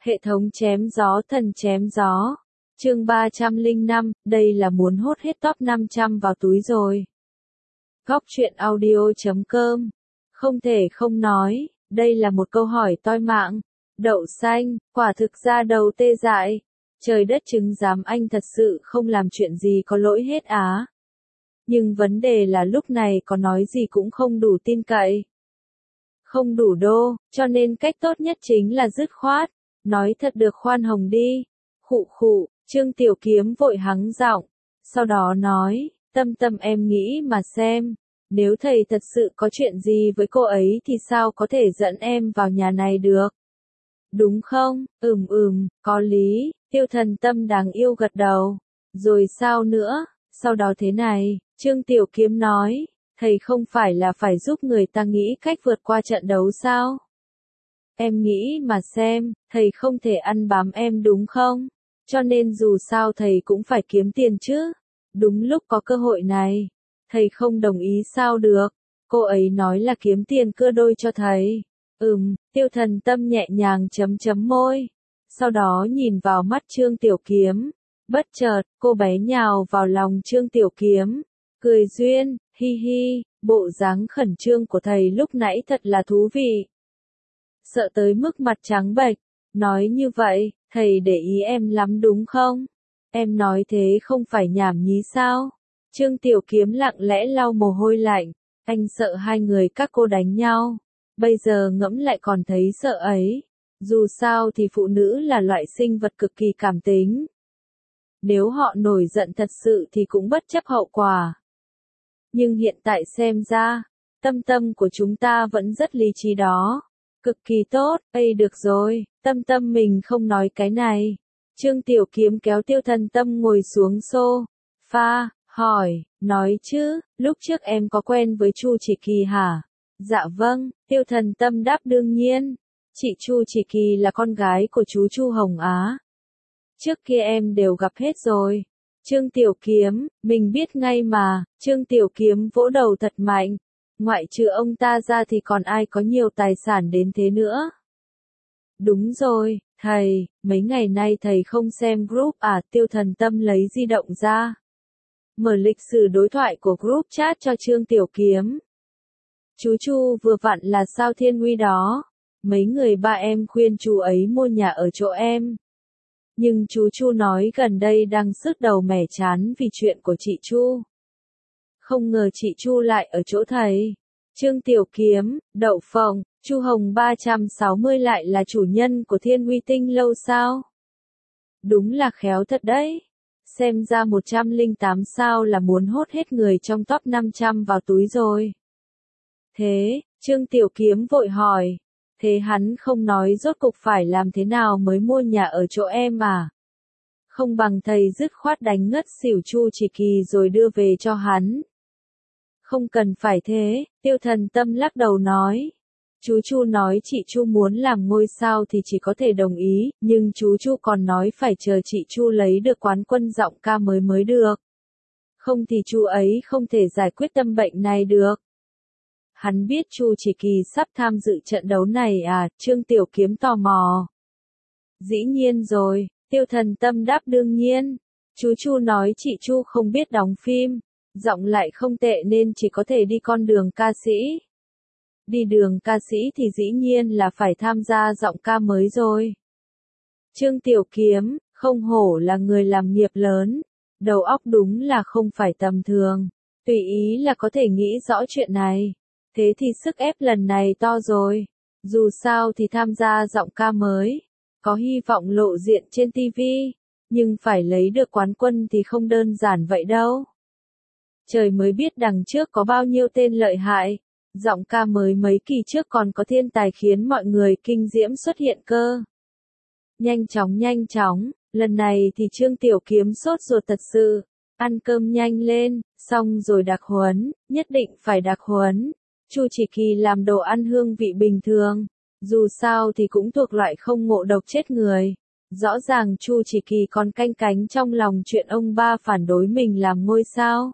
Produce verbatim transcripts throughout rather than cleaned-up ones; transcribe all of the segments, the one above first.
Hệ thống chém gió thần chém gió. Chương ba trăm lẻ năm, đây là muốn hốt hết top năm trăm vào túi rồi. Góc truyện audio chấm com. Không thể không nói, đây là một câu hỏi toi mạng. Đậu xanh, quả thực ra đầu tê dại. Trời đất chứng giám anh thật sự không làm chuyện gì có lỗi hết á. Nhưng vấn đề là lúc này có nói gì cũng không đủ tin cậy. Không đủ đô, cho nên cách tốt nhất chính là dứt khoát. Nói thật được khoan hồng đi. Khụ khụ, Trương Tiểu Kiếm vội hắng giọng. Sau đó nói, Tâm Tâm em nghĩ mà xem. Nếu thầy thật sự có chuyện gì với cô ấy thì sao có thể dẫn em vào nhà này được? Đúng không? Ừm ừm, có lý. Tiêu Thần Tâm đáng yêu gật đầu. Rồi sao nữa? Sau đó thế này, Trương Tiểu Kiếm nói, thầy không phải là phải giúp người ta nghĩ cách vượt qua trận đấu sao? Em nghĩ mà xem, thầy không thể ăn bám em đúng không? Cho nên dù sao thầy cũng phải kiếm tiền chứ. Đúng lúc có cơ hội này, thầy không đồng ý sao được? Cô ấy nói là kiếm tiền cưa đôi cho thầy. Ừm, Tiêu Thần Tâm nhẹ nhàng chấm chấm môi. Sau đó nhìn vào mắt Trương Tiểu Kiếm. Bất chợt, cô bé nhào vào lòng Trương Tiểu Kiếm. Cười duyên, hi hi, bộ dáng khẩn trương của thầy lúc nãy thật là thú vị. Sợ tới mức mặt trắng bệch. Nói như vậy, thầy để ý em lắm đúng không? Em nói thế không phải nhảm nhí sao? Trương Tiểu Kiếm lặng lẽ lau mồ hôi lạnh. Anh sợ hai người các cô đánh nhau. Bây giờ ngẫm lại còn thấy sợ ấy. Dù sao thì phụ nữ là loại sinh vật cực kỳ cảm tính. Nếu họ nổi giận thật sự thì cũng bất chấp hậu quả. Nhưng hiện tại xem ra, Tâm Tâm của chúng ta vẫn rất lý trí đó. Cực kỳ tốt, ây được rồi, Tâm Tâm mình không nói cái này. Trương Tiểu Kiếm kéo Tiêu Thần Tâm ngồi xuống sofa, hỏi, nói chứ, lúc trước em có quen với Chu Chỉ Kỳ hả? Dạ vâng, Tiêu Thần Tâm đáp đương nhiên. Chị Chu Chỉ Kỳ là con gái của chú Chu Hồng Á. Trước kia em đều gặp hết rồi. Trương Tiểu Kiếm, mình biết ngay mà. Trương Tiểu Kiếm vỗ đầu thật mạnh. Ngoại trừ ông ta ra thì còn ai có nhiều tài sản đến thế nữa? Đúng rồi, thầy, mấy ngày nay thầy không xem group à? Tiêu Thần Tâm lấy di động ra. Mở lịch sử đối thoại của group chat cho Trương Tiểu Kiếm. Chú Chu vừa vặn là sao Thiên Uy đó. Mấy người ba em khuyên chú ấy mua nhà ở chỗ em. Nhưng chú Chu nói gần đây đang sứt đầu mẻ chán vì chuyện của chị Chu. Không ngờ chị Chu lại ở chỗ thầy. Trương Tiểu Kiếm, đậu phộng, Chu Hồng ba trăm sáu mươi lại là chủ nhân của Thiên Uy Tinh lâu sao? Đúng là khéo thật đấy. Xem ra một trăm lẻ tám sao là muốn hốt hết người trong top năm trăm vào túi rồi. Thế, Trương Tiểu Kiếm vội hỏi. Thế hắn không nói rốt cục phải làm thế nào mới mua nhà ở chỗ em à? Không bằng thầy dứt khoát đánh ngất xỉu Chu Chỉ Kỳ rồi đưa về cho hắn. Không cần phải thế, Tiêu Thần Tâm lắc đầu nói. Chú Chu nói chị Chu muốn làm ngôi sao thì chỉ có thể đồng ý, nhưng chú Chu còn nói phải chờ chị Chu lấy được quán quân giọng ca mới mới được. Không thì chú ấy không thể giải quyết tâm bệnh này được. Hắn biết Chu Chỉ Kỳ sắp tham dự trận đấu này à? Trương Tiểu Kiếm tò mò. Dĩ nhiên rồi, Tiêu Thần Tâm đáp đương nhiên. Chú Chu nói chị Chu không biết đóng phim, giọng lại không tệ nên chỉ có thể đi con đường ca sĩ. Đi đường ca sĩ thì dĩ nhiên là phải tham gia giọng ca mới rồi. Trương Tiểu Kiếm, không hổ là người làm nghiệp lớn. Đầu óc đúng là không phải tầm thường. Tùy ý là có thể nghĩ rõ chuyện này. Thế thì sức ép lần này to rồi. Dù sao thì tham gia giọng ca mới. Có hy vọng lộ diện trên ti vi. Nhưng phải lấy được quán quân thì không đơn giản vậy đâu. Trời mới biết đằng trước có bao nhiêu tên lợi hại. Giọng ca mới mấy kỳ trước còn có thiên tài khiến mọi người kinh diễm xuất hiện cơ. Nhanh chóng nhanh chóng, lần này thì Trương Tiểu Kiếm sốt ruột thật sự. Ăn cơm nhanh lên, xong rồi đặc huấn, nhất định phải đặc huấn. Chu Chỉ Kỳ làm đồ ăn hương vị bình thường, dù sao thì cũng thuộc loại không ngộ độc chết người. Rõ ràng Chu Chỉ Kỳ còn canh cánh trong lòng chuyện ông ba phản đối mình làm ngôi sao.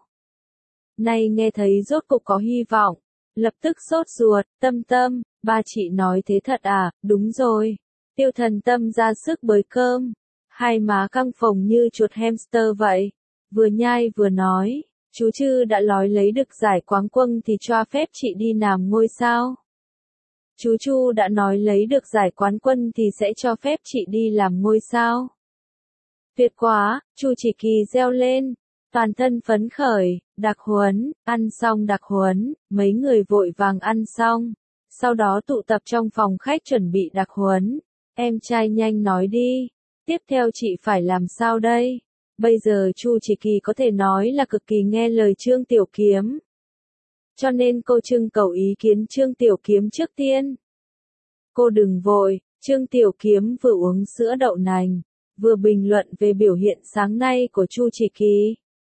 Nay nghe thấy rốt cục có hy vọng, lập tức sốt ruột. Tâm Tâm, ba chị nói thế thật à? Đúng rồi. Tiêu Thần Tâm ra sức bới cơm, hai má căng phồng như chuột hamster vậy, vừa nhai vừa nói, chú Chư đã nói lấy được giải quán quân thì cho phép chị đi làm ngôi sao. Chú Chu đã nói lấy được giải quán quân thì sẽ cho phép chị đi làm ngôi sao. Tuyệt quá, Chu Chỉ Kỳ reo lên, toàn thân phấn khởi, đặc huấn, ăn xong đặc huấn, mấy người vội vàng ăn xong, sau đó tụ tập trong phòng khách chuẩn bị đặc huấn. Em trai nhanh nói đi, tiếp theo chị phải làm sao đây? Bây giờ Chu Chỉ Kỳ có thể nói là cực kỳ nghe lời Trương Tiểu Kiếm. Cho nên cô trưng cầu ý kiến Trương Tiểu Kiếm trước tiên. Cô đừng vội, Trương Tiểu Kiếm vừa uống sữa đậu nành, vừa bình luận về biểu hiện sáng nay của Chu Chỉ Kỳ.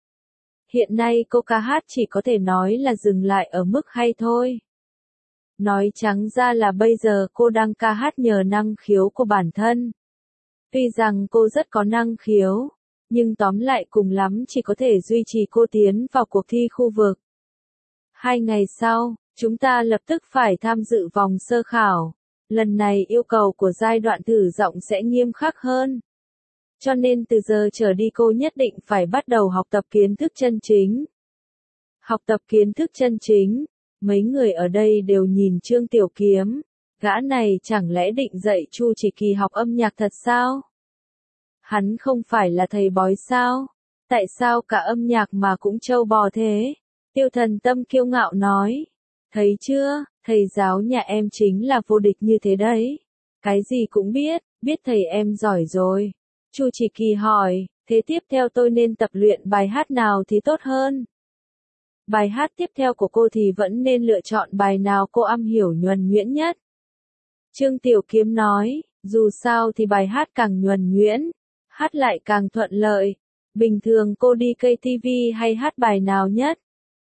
Hiện nay cô ca hát chỉ có thể nói là dừng lại ở mức hay thôi. Nói trắng ra là bây giờ cô đang ca hát nhờ năng khiếu của bản thân. Tuy rằng cô rất có năng khiếu, nhưng tóm lại cùng lắm chỉ có thể duy trì cô tiến vào cuộc thi khu vực. Hai ngày sau, chúng ta lập tức phải tham dự vòng sơ khảo. Lần này yêu cầu của giai đoạn thử giọng sẽ nghiêm khắc hơn. Cho nên từ giờ trở đi cô nhất định phải bắt đầu học tập kiến thức chân chính. Học tập kiến thức chân chính, mấy người ở đây đều nhìn Trương Tiểu Kiếm, gã này chẳng lẽ định dạy Chu Chỉ Kỳ học âm nhạc thật sao? Hắn không phải là thầy bói sao? Tại sao cả âm nhạc mà cũng trâu bò thế? Tiêu Thần Tâm kiêu ngạo nói. Thấy chưa, thầy giáo nhà em chính là vô địch như thế đấy. Cái gì cũng biết, biết thầy em giỏi rồi. Chu Chỉ Kỳ hỏi, thế tiếp theo tôi nên tập luyện bài hát nào thì tốt hơn? Bài hát tiếp theo của cô thì vẫn nên lựa chọn bài nào cô am hiểu nhuần nhuyễn nhất. Trương Tiểu Kiếm nói, dù sao thì bài hát càng nhuần nhuyễn, hát lại càng thuận lợi. Bình thường cô đi ca tê vê hay hát bài nào nhất?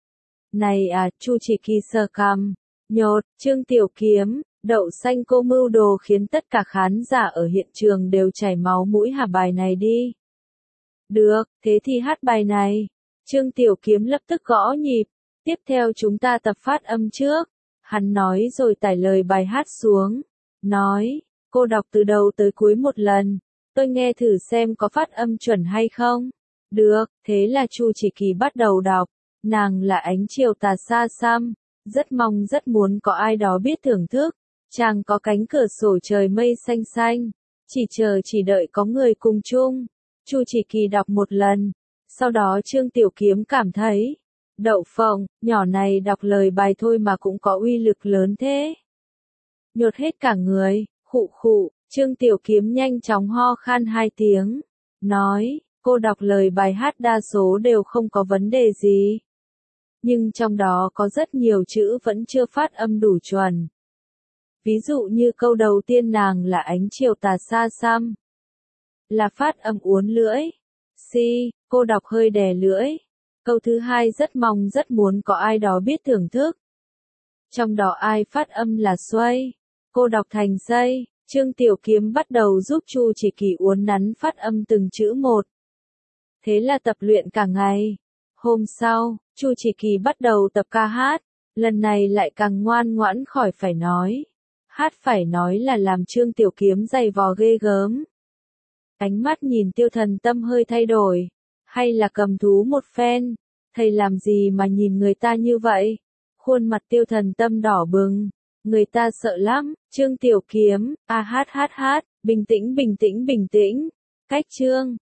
Này à, Chu Chỉ Kỳ sờ cằm, nhột, Trương Tiểu Kiếm, đậu xanh cô mưu đồ khiến tất cả khán giả ở hiện trường đều chảy máu mũi hả bài này đi. Được, thế thì hát bài này. Trương Tiểu Kiếm lập tức gõ nhịp, tiếp theo chúng ta tập phát âm trước. Hắn nói rồi tải lời bài hát xuống. Nói, cô đọc từ đầu tới cuối một lần, tôi nghe thử xem có phát âm chuẩn hay không. Được, thế là Chu Chỉ Kỳ bắt đầu đọc. Nàng là ánh chiều tà xa xăm, rất mong rất muốn có ai đó biết thưởng thức. Chàng có cánh cửa sổ trời mây xanh xanh, chỉ chờ chỉ đợi có người cùng chung. Chu Chỉ Kỳ đọc một lần, sau đó Trương Tiểu Kiếm cảm thấy, đậu phộng, nhỏ này đọc lời bài thôi mà cũng có uy lực lớn thế. Nhột hết cả người, khụ khụ, Trương Tiểu Kiếm nhanh chóng ho khan hai tiếng, nói, cô đọc lời bài hát đa số đều không có vấn đề gì. Nhưng trong đó có rất nhiều chữ vẫn chưa phát âm đủ chuẩn. Ví dụ như câu đầu tiên nàng là ánh chiều tà xa xăm. Là phát âm uốn lưỡi. Si, cô đọc hơi đè lưỡi. Câu thứ hai rất mong rất muốn có ai đó biết thưởng thức. Trong đó ai phát âm là xoay. Cô đọc thành dây. Trương Tiểu Kiếm bắt đầu giúp Chu Chỉ Kỳ uốn nắn phát âm từng chữ một. Thế là tập luyện cả ngày. Hôm sau, Chu Chỉ Kỳ bắt đầu tập ca hát. Lần này lại càng ngoan ngoãn khỏi phải nói. Hát phải nói là làm Trương Tiểu Kiếm dày vò ghê gớm. Ánh mắt nhìn Tiêu Thần Tâm hơi thay đổi. Hay là cầm thú một phen. Thầy làm gì mà nhìn người ta như vậy? Khuôn mặt Tiêu Thần Tâm đỏ bừng. Người ta sợ lắm. Trương Tiểu Kiếm, a hát hát hát, bình tĩnh bình tĩnh bình tĩnh. Cách Trương.